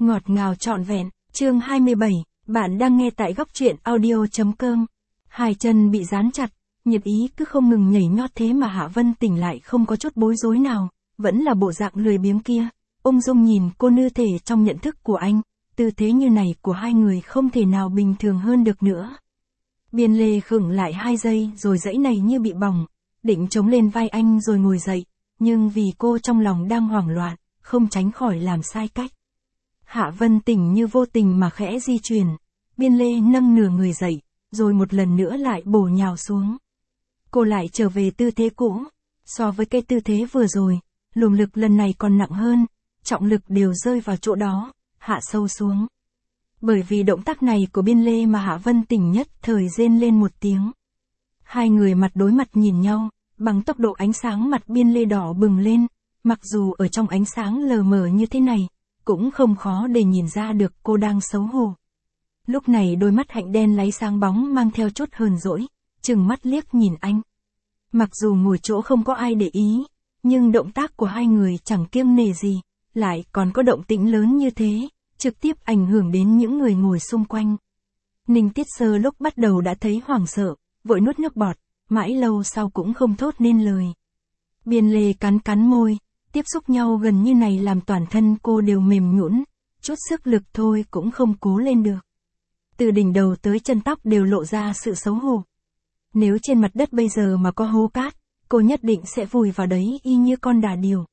Ngọt ngào trọn vẹn, chương 27, bạn đang nghe tại góc truyện audio.com. Hai chân bị dán chặt, nhiệt ý cứ không ngừng nhảy nhót thế mà Hạ Vân tỉnh lại không có chút bối rối nào, vẫn là bộ dạng lười biếng kia, ung dung nhìn cô như thể trong nhận thức của anh, tư thế như này của hai người không thể nào bình thường hơn được nữa. Biên Lê khựng lại 2 giây rồi dãy này như bị bỏng, định chống lên vai anh rồi ngồi dậy, nhưng vì cô trong lòng đang hoảng loạn, không tránh khỏi làm sai cách. Hạ Vân tỉnh như vô tình mà khẽ di chuyển, Biên Lê nâng nửa người dậy, rồi một lần nữa lại bổ nhào xuống. Cô lại trở về tư thế cũ, so với cái tư thế vừa rồi, luồng lực lần này còn nặng hơn, trọng lực đều rơi vào chỗ đó, hạ sâu xuống. Bởi vì động tác này của Biên Lê mà Hạ Vân tỉnh nhất thời rên lên một tiếng. Hai người mặt đối mặt nhìn nhau, bằng tốc độ ánh sáng mặt Biên Lê đỏ bừng lên, mặc dù ở trong ánh sáng lờ mờ như thế này, cũng không khó để nhìn ra được cô đang xấu hổ. Lúc này đôi mắt hạnh đen láy sáng bóng mang theo chút hờn dỗi, chừng mắt liếc nhìn anh. Mặc dù ngồi chỗ không có ai để ý, nhưng động tác của hai người chẳng kiêng nể gì, lại còn có động tĩnh lớn như thế, trực tiếp ảnh hưởng đến những người ngồi xung quanh. Ninh Tiết Sơ lúc bắt đầu đã thấy hoảng sợ, vội nuốt nước bọt, mãi lâu sau cũng không thốt nên lời. Biên Lê cắn cắn môi, tiếp xúc nhau gần như này làm toàn thân cô đều mềm nhũn, chút sức lực thôi cũng không cố lên được. Từ đỉnh đầu tới chân tóc đều lộ ra sự xấu hổ. Nếu trên mặt đất bây giờ mà có hố cát, cô nhất định sẽ vùi vào đấy y như con đà điểu.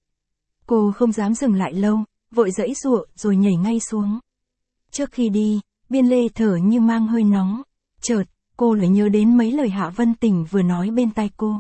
Cô không dám dừng lại lâu, vội giãy giụa rồi nhảy ngay xuống. Trước khi đi, Biên Lê thở như mang hơi nóng, chợt, cô lại nhớ đến mấy lời Hạ Vân Tỉnh vừa nói bên tai cô.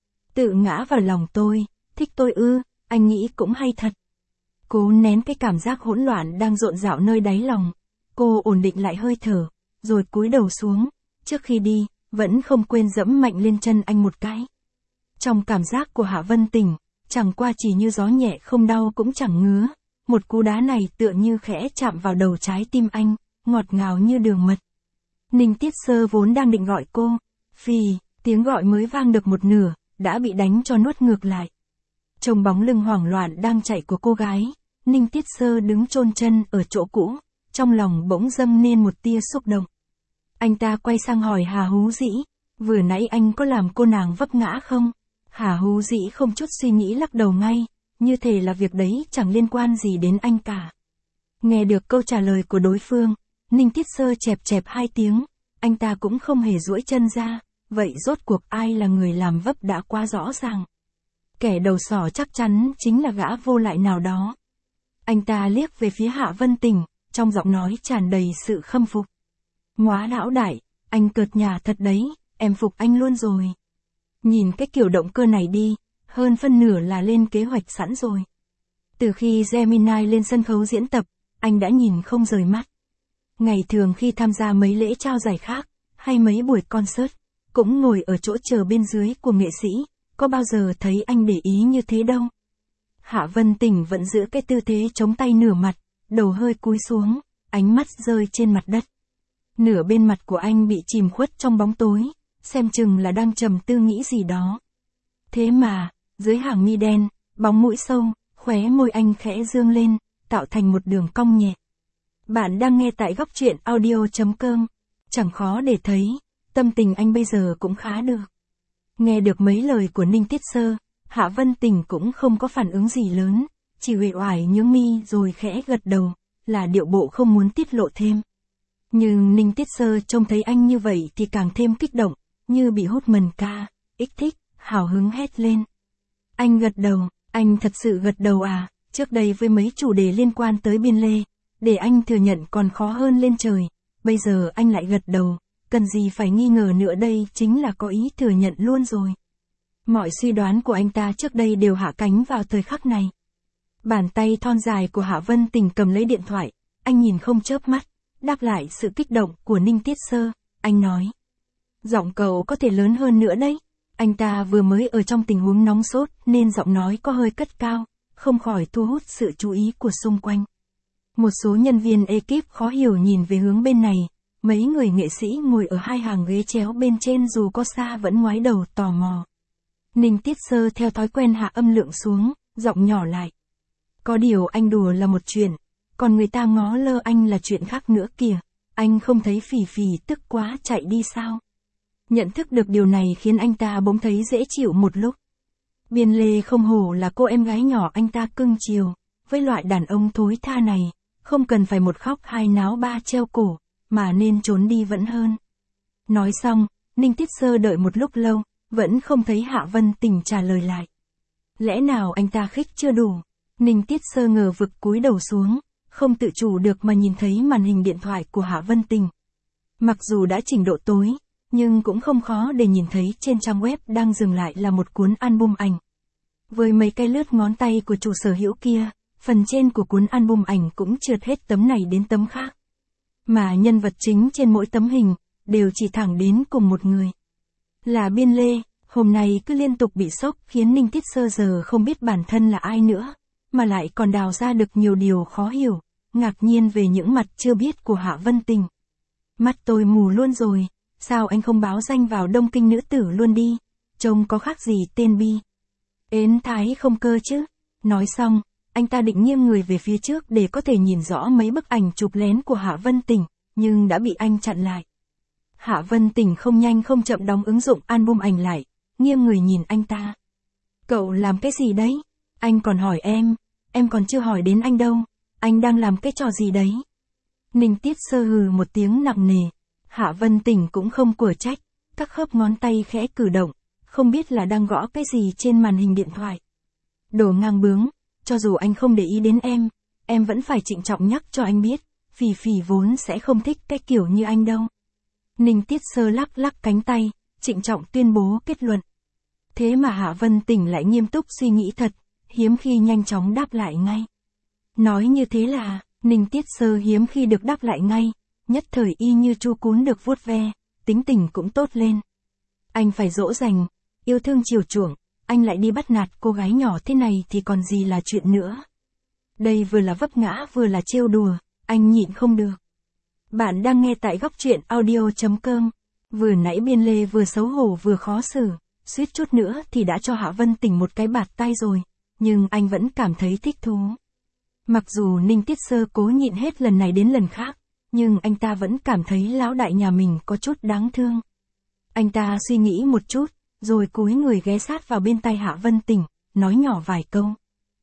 Tự ngã vào lòng tôi, thích tôi ư, anh nghĩ cũng hay thật. Cố nén cái cảm giác hỗn loạn đang rộn rạo nơi đáy lòng, cô ổn định lại hơi thở, rồi cúi đầu xuống, trước khi đi, vẫn không quên dẫm mạnh lên chân anh một cái. Trong cảm giác của Hạ Vân Tỉnh, chẳng qua chỉ như gió nhẹ không đau cũng chẳng ngứa, một cú đá này tựa như khẽ chạm vào đầu trái tim anh, ngọt ngào như đường mật. Ninh Tiết Sơ vốn đang định gọi cô, phì, tiếng gọi mới vang được một nửa, đã bị đánh cho nuốt ngược lại. Trông bóng lưng hoảng loạn đang chạy của cô gái, Ninh Tiết Sơ đứng chôn chân ở chỗ cũ, trong lòng bỗng dâng lên một tia xúc động. Anh ta quay sang hỏi Hà Hú Dĩ, vừa nãy anh có làm cô nàng vấp ngã không? Hà Hú Dĩ không chút suy nghĩ lắc đầu ngay, như thể là việc đấy chẳng liên quan gì đến anh cả. Nghe được câu trả lời của đối phương, Ninh Tiết Sơ chẹp chẹp 2 tiếng, anh ta cũng không hề duỗi chân ra, vậy rốt cuộc ai là người làm vấp đã quá rõ ràng. Kẻ đầu sỏ chắc chắn chính là gã vô lại nào đó. Anh ta liếc về phía Hạ Vân Tỉnh, trong giọng nói tràn đầy sự khâm phục. Ngóa lão đại, anh cợt nhà thật đấy, em phục anh luôn rồi. Nhìn cái kiểu động cơ này đi, hơn phân nửa là lên kế hoạch sẵn rồi. Từ khi Gemini lên sân khấu diễn tập, anh đã nhìn không rời mắt. Ngày thường khi tham gia mấy lễ trao giải khác, hay mấy buổi concert, cũng ngồi ở chỗ chờ bên dưới của nghệ sĩ, có bao giờ thấy anh để ý như thế đâu. Hạ Vân Tỉnh vẫn giữ cái tư thế chống tay nửa mặt, đầu hơi cúi xuống, ánh mắt rơi trên mặt đất. Nửa bên mặt của anh bị chìm khuất trong bóng tối, xem chừng là đang trầm tư nghĩ gì đó. Thế mà, dưới hàng mi đen, bóng mũi sâu, khóe môi anh khẽ dương lên, tạo thành một đường cong nhẹ. Bạn đang nghe tại góc truyện audio.com. Chẳng khó để thấy, tâm tình anh bây giờ cũng khá được. Nghe được mấy lời của Ninh Tiết Sơ, Hạ Vân Tỉnh cũng không có phản ứng gì lớn, chỉ uể oải nhướng mi rồi khẽ gật đầu, là điệu bộ không muốn tiết lộ thêm. Nhưng Ninh Tiết Sơ trông thấy anh như vậy thì càng thêm kích động, như bị hút mần ca, ích thích, hào hứng hét lên. Anh gật đầu, anh thật sự gật đầu à, trước đây với mấy chủ đề liên quan tới Biên Lê, để anh thừa nhận còn khó hơn lên trời, bây giờ anh lại gật đầu, cần gì phải nghi ngờ nữa, đây chính là có ý thừa nhận luôn rồi. Mọi suy đoán của anh ta trước đây đều hạ cánh vào thời khắc này. Bàn tay thon dài của Hạ Vân Tỉnh cầm lấy điện thoại, anh nhìn không chớp mắt, đáp lại sự kích động của Ninh Tiết Sơ, anh nói. Giọng cậu có thể lớn hơn nữa đấy. Anh ta vừa mới ở trong tình huống nóng sốt nên giọng nói có hơi cất cao, không khỏi thu hút sự chú ý của xung quanh. Một số nhân viên ekip khó hiểu nhìn về hướng bên này, mấy người nghệ sĩ ngồi ở 2 hàng ghế chéo bên trên dù có xa vẫn ngoái đầu tò mò. Ninh Tiết Sơ theo thói quen hạ âm lượng xuống, giọng nhỏ lại. Có điều anh đùa là một chuyện, Còn người ta ngó lơ anh là chuyện khác nữa kìa. Anh không thấy Phỉ Phỉ tức quá chạy đi sao? Nhận thức được điều này khiến anh ta bỗng thấy dễ chịu một lúc. Biên Lê không hổ là cô em gái nhỏ anh ta cưng chiều, với loại đàn ông thối tha này, không cần phải một khóc hai náo ba treo cổ, mà nên trốn đi vẫn hơn. Nói xong, Ninh Tiết Sơ đợi một lúc lâu, vẫn không thấy Hạ Vân Tình trả lời lại. Lẽ nào anh ta khích chưa đủ? Ninh Tiết Sơ ngờ vực cúi đầu xuống, không tự chủ được mà nhìn thấy màn hình điện thoại của Hạ Vân Tình. Mặc dù đã chỉnh độ tối, nhưng cũng không khó để nhìn thấy trên trang web đang dừng lại là một cuốn album ảnh. Với mấy cái lướt ngón tay của chủ sở hữu kia, phần trên của cuốn album ảnh cũng trượt hết tấm này đến tấm khác. Mà nhân vật chính trên mỗi tấm hình, đều chỉ thẳng đến cùng một người. Là Biên Lê, hôm nay cứ liên tục bị sốc khiến Ninh Tiết Sơ giờ không biết bản thân là ai nữa, mà lại còn đào ra được nhiều điều khó hiểu, ngạc nhiên về những mặt chưa biết của Hạ Vân Tình. Mắt tôi mù luôn rồi, sao anh không báo danh vào Đông Kinh nữ tử luôn đi, trông có khác gì tên Bi. Ến thái không cơ chứ. Nói xong, anh ta định nghiêng người về phía trước để có thể nhìn rõ mấy bức ảnh chụp lén của Hạ Vân Tình, nhưng đã bị anh chặn lại. Hạ Vân Tình không nhanh không chậm đóng ứng dụng album ảnh lại, nghiêng người nhìn anh ta. Cậu làm cái gì đấy? Anh còn hỏi em còn chưa hỏi đến anh đâu, anh đang làm cái trò gì đấy? Ninh Tiết Sơ hừ một tiếng nặng nề. Hạ Vân Tình cũng không của trách, các khớp ngón tay khẽ cử động, không biết là đang gõ cái gì trên màn hình điện thoại. Đồ ngang bướng, cho dù anh không để ý đến em vẫn phải trịnh trọng nhắc cho anh biết, Phỉ Phỉ vốn sẽ không thích cái kiểu như anh đâu. Ninh Tiết Sơ lắc lắc cánh tay, trịnh trọng tuyên bố kết luận. Thế mà Hạ Vân Tình lại nghiêm túc suy nghĩ thật, hiếm khi nhanh chóng đáp lại ngay. Nói như thế là, Ninh Tiết Sơ hiếm khi được đáp lại ngay, nhất thời y như chu cún được vuốt ve, tính tình cũng tốt lên. Anh phải dỗ dành, yêu thương chiều chuộng, anh lại đi bắt nạt cô gái nhỏ thế này thì còn gì là chuyện nữa. Đây vừa là vấp ngã vừa là trêu đùa, anh nhịn không được. Bạn đang nghe tại góc truyện audio.com. Vừa nãy Biên Lê vừa xấu hổ vừa khó xử, suýt chút nữa thì đã cho Hạ Vân Tình một cái bạt tay rồi, nhưng anh vẫn cảm thấy thích thú. Mặc dù Ninh Tiết Sơ cố nhịn hết lần này đến lần khác, nhưng anh ta vẫn cảm thấy lão đại nhà mình có chút đáng thương. Anh ta suy nghĩ một chút, rồi cúi người ghé sát vào bên tai Hạ Vân Tình, nói nhỏ vài câu.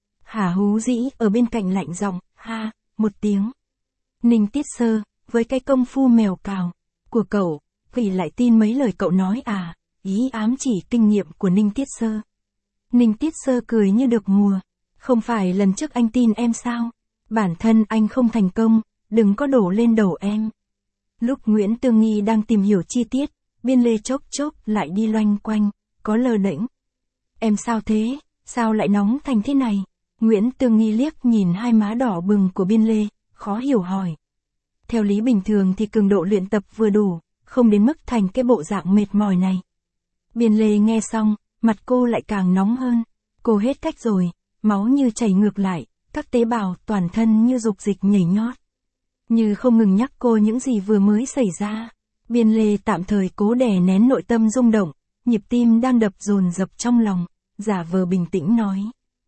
Hà Hú Dĩ ở bên cạnh lạnh giọng, ha, một tiếng. Ninh Tiết Sơ, với cái công phu mèo cào của cậu, Phỉ lại tin mấy lời cậu nói à? Ý ám chỉ kinh nghiệm của Ninh Tiết Sơ. Ninh Tiết Sơ cười như được mùa. Không phải lần trước anh tin em sao? Bản thân anh không thành công, đừng có đổ lên đầu em. Lúc Nguyễn Tương Nghi đang tìm hiểu chi tiết, Biên Lê chốc chốc lại đi loanh quanh, có lơ đễnh. Em sao thế? Sao lại nóng thành thế này? Nguyễn Tương Nghi liếc nhìn hai má đỏ bừng của Biên Lê, khó hiểu hỏi. Theo lý bình thường thì cường độ luyện tập vừa đủ, không đến mức thành cái bộ dạng mệt mỏi này. Biên Lê nghe xong, mặt cô lại càng nóng hơn. Cô hết cách rồi, máu như chảy ngược lại, các tế bào toàn thân như dục dịch nhảy nhót. Như không ngừng nhắc cô những gì vừa mới xảy ra. Biên Lê tạm thời cố đè nén nội tâm rung động, nhịp tim đang đập dồn dập trong lòng, giả vờ bình tĩnh nói.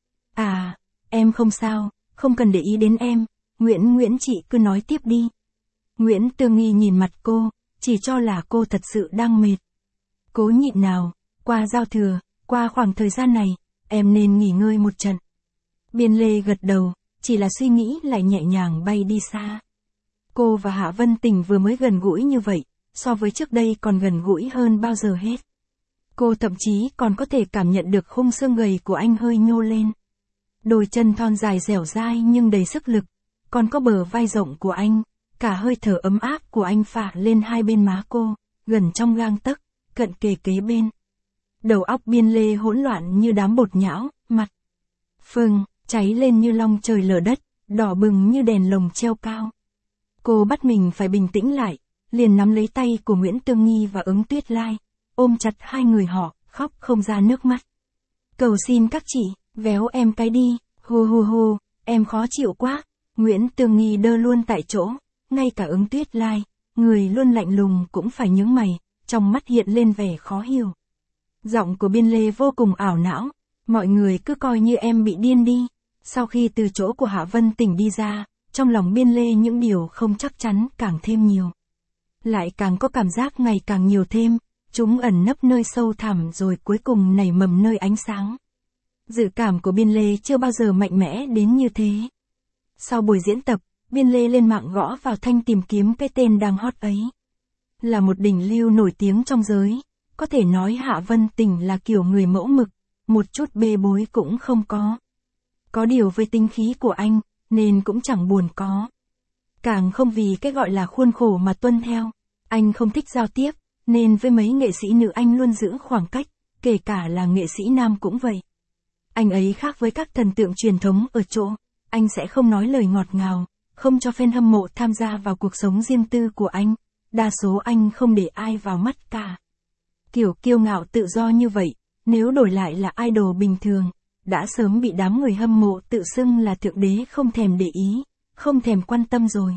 À, em không sao, không cần để ý đến em, Nguyễn chị cứ nói tiếp đi. Nguyễn Tương Nghi nhìn mặt cô, chỉ cho là cô thật sự đang mệt. Cố nhịn nào, qua giao thừa, qua khoảng thời gian này, em nên nghỉ ngơi một trận. Biên Lê gật đầu, chỉ là suy nghĩ lại nhẹ nhàng bay đi xa. Cô và Hạ Vân Tình vừa mới gần gũi như vậy, so với trước đây còn gần gũi hơn bao giờ hết. Cô thậm chí còn có thể cảm nhận được khung xương gầy của anh hơi nhô lên. Đôi chân thon dài dẻo dai nhưng đầy sức lực, còn có bờ vai rộng của anh, cả hơi thở ấm áp của anh phả lên hai bên má cô, gần trong gang tấc, cận kề kế bên. Đầu óc Biên Lê hỗn loạn như đám bột nhão, mặt phừng, cháy lên như long trời lở đất, đỏ bừng như đèn lồng treo cao. Cô bắt mình phải bình tĩnh lại, liền nắm lấy tay của Nguyễn Tương Nghi và Ứng Tuyết Lai, ôm chặt hai người họ, khóc không ra nước mắt. Cầu xin các chị, véo em cái đi, hù hù hù, em khó chịu quá. Nguyễn Tương Nghi đơ luôn tại chỗ, ngay cả Ứng Tuyết Lai, người luôn lạnh lùng cũng phải nhướng mày, trong mắt hiện lên vẻ khó hiểu. Giọng của Biên Lê vô cùng ảo não, mọi người cứ coi như em bị điên đi. Sau khi từ chỗ của Hạ Vân Tình đi ra, trong lòng Biên Lê những điều không chắc chắn càng thêm nhiều. Lại càng có cảm giác ngày càng nhiều thêm, chúng ẩn nấp nơi sâu thẳm rồi cuối cùng nảy mầm nơi ánh sáng. Dự cảm của Biên Lê chưa bao giờ mạnh mẽ đến như thế. Sau buổi diễn tập, Biên Lê lên mạng gõ vào thanh tìm kiếm cái tên đang hot ấy. Là một đỉnh lưu nổi tiếng trong giới, có thể nói Hạ Vân Tình là kiểu người mẫu mực, một chút bê bối cũng không có. Có điều với tính khí của anh, nên cũng chẳng buồn có. Càng không vì cái gọi là khuôn khổ mà tuân theo. Anh không thích giao tiếp, nên với mấy nghệ sĩ nữ anh luôn giữ khoảng cách, kể cả là nghệ sĩ nam cũng vậy. Anh ấy khác với các thần tượng truyền thống ở chỗ, anh sẽ không nói lời ngọt ngào, không cho fan hâm mộ tham gia vào cuộc sống riêng tư của anh. Đa số anh không để ai vào mắt cả. Kiểu kiêu ngạo tự do như vậy, nếu đổi lại là idol bình thường, đã sớm bị đám người hâm mộ tự xưng là thượng đế không thèm để ý, không thèm quan tâm rồi.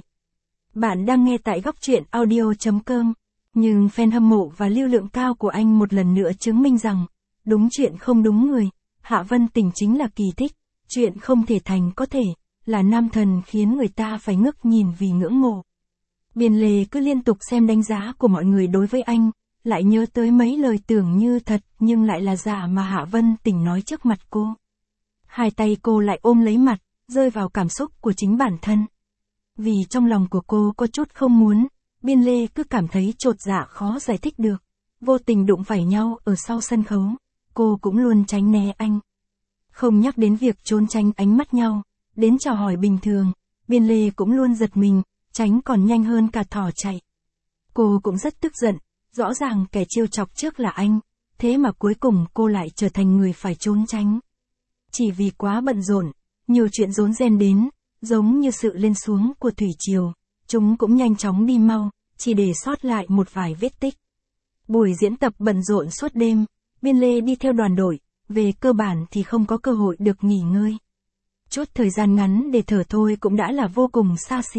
Bạn đang nghe tại góc truyện audio.com, nhưng fan hâm mộ và lưu lượng cao của anh một lần nữa chứng minh rằng, đúng chuyện không đúng người, Hạ Vân Tình chính là kỳ tích, chuyện không thể thành có thể, là nam thần khiến người ta phải ngước nhìn vì ngưỡng mộ. Biên Lê cứ liên tục xem đánh giá của mọi người đối với anh, lại nhớ tới mấy lời tưởng như thật nhưng lại là giả mà Hạ Vân Tình nói trước mặt cô. Hai tay cô lại ôm lấy mặt, rơi vào cảm xúc của chính bản thân. Vì trong lòng của cô có chút không muốn, Biên Lê cứ cảm thấy chột dạ khó giải thích được. Vô tình đụng phải nhau ở sau sân khấu, cô cũng luôn tránh né anh. Không nhắc đến việc trốn tránh ánh mắt nhau, đến chào hỏi bình thường, Biên Lê cũng luôn giật mình, tránh còn nhanh hơn cả thỏ chạy. Cô cũng rất tức giận, rõ ràng kẻ trêu chọc trước là anh, thế mà cuối cùng cô lại trở thành người phải trốn tránh. Chỉ vì quá bận rộn, nhiều chuyện rối ren đến, giống như sự lên xuống của thủy triều, chúng cũng nhanh chóng đi mau, chỉ để sót lại một vài vết tích. Buổi diễn tập bận rộn suốt đêm, Biên Lê đi theo đoàn đội, về cơ bản thì không có cơ hội được nghỉ ngơi. Chút thời gian ngắn để thở thôi cũng đã là vô cùng xa xỉ.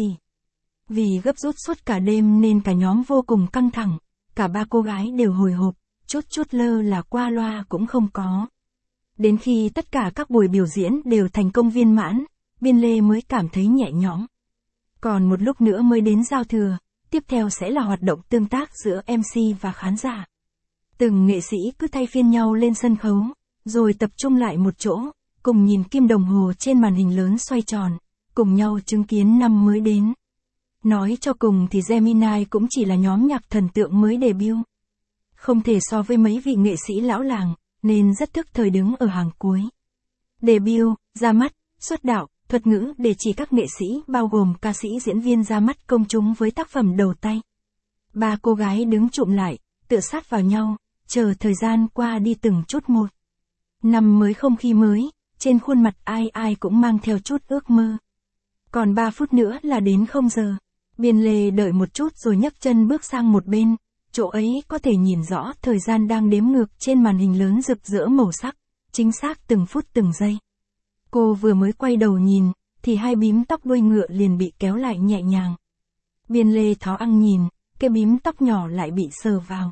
Vì gấp rút suốt cả đêm nên cả nhóm vô cùng căng thẳng, cả ba cô gái đều hồi hộp, chút lơ là qua loa cũng không có. Đến khi tất cả các buổi biểu diễn đều thành công viên mãn, Biên Lê mới cảm thấy nhẹ nhõm. Còn một lúc nữa mới đến giao thừa, tiếp theo sẽ là hoạt động tương tác giữa MC và khán giả. Từng nghệ sĩ cứ thay phiên nhau lên sân khấu, rồi tập trung lại một chỗ, cùng nhìn kim đồng hồ trên màn hình lớn xoay tròn, cùng nhau chứng kiến năm mới đến. Nói cho cùng thì Gemini cũng chỉ là nhóm nhạc thần tượng mới debut. Không thể so với mấy vị nghệ sĩ lão làng, nên rất thức thời đứng ở hàng cuối. Debut, ra mắt, xuất đạo, thuật ngữ để chỉ các nghệ sĩ bao gồm ca sĩ diễn viên ra mắt công chúng với tác phẩm đầu tay. Ba cô gái đứng chụm lại, tựa sát vào nhau, chờ thời gian qua đi từng chút một. Năm mới không khí mới, trên khuôn mặt ai ai cũng mang theo chút ước mơ. Còn 3 phút nữa là đến 0 giờ. Biên Lê đợi một chút rồi nhấc chân bước sang một bên, chỗ ấy có thể nhìn rõ thời gian đang đếm ngược trên màn hình lớn rực rỡ màu sắc, chính xác từng phút từng giây. Cô vừa mới quay đầu nhìn, thì hai bím tóc đuôi ngựa liền bị kéo lại nhẹ nhàng. Biên Lê tháo ăng nhìn, cái bím tóc nhỏ lại bị sờ vào.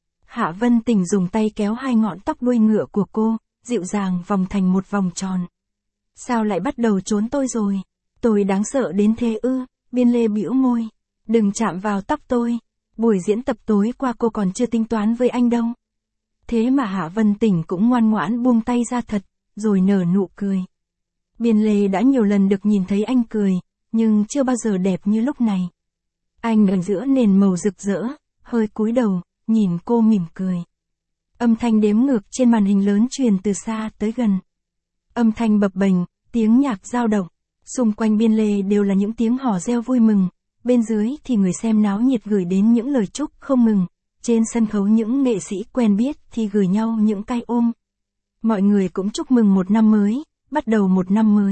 Hạ Vân Tình dùng tay kéo hai ngọn tóc đuôi ngựa của cô, dịu dàng vòng thành một vòng tròn. Sao lại bắt đầu trốn tôi rồi? Tôi đáng sợ đến thế ư? Biên Lê bĩu môi. Đừng chạm vào tóc tôi. Buổi diễn tập tối qua cô còn chưa tính toán với anh đâu. Thế mà Hạ Vân Tình cũng ngoan ngoãn buông tay ra thật, rồi nở nụ cười. Biên Lê đã nhiều lần được nhìn thấy anh cười, nhưng chưa bao giờ đẹp như lúc này. Anh ở giữa nền màu rực rỡ, hơi cúi đầu, nhìn cô mỉm cười. Âm thanh đếm ngược trên màn hình lớn truyền từ xa tới gần. Âm thanh bập bềnh, tiếng nhạc dao động. Xung quanh Biên Lê đều là những tiếng hò reo vui mừng. Bên dưới thì người xem náo nhiệt gửi đến những lời chúc không ngừng. Trên sân khấu những nghệ sĩ quen biết thì gửi nhau những cái ôm. Mọi người cũng chúc mừng một năm mới, bắt đầu một năm mới.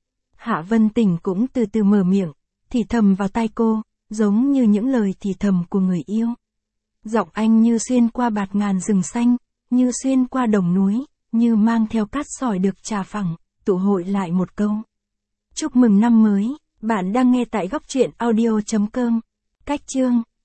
Hạ Vân Tình cũng từ từ mở miệng, thì thầm vào tai cô, giống như những lời thì thầm của người yêu. Giọng anh như xuyên qua bạt ngàn rừng xanh, như xuyên qua đồng núi, như mang theo cát sỏi được trà phẳng, tụ hội lại một câu. Chúc mừng năm mới, bạn đang nghe tại góc truyện audio.com. Cách chương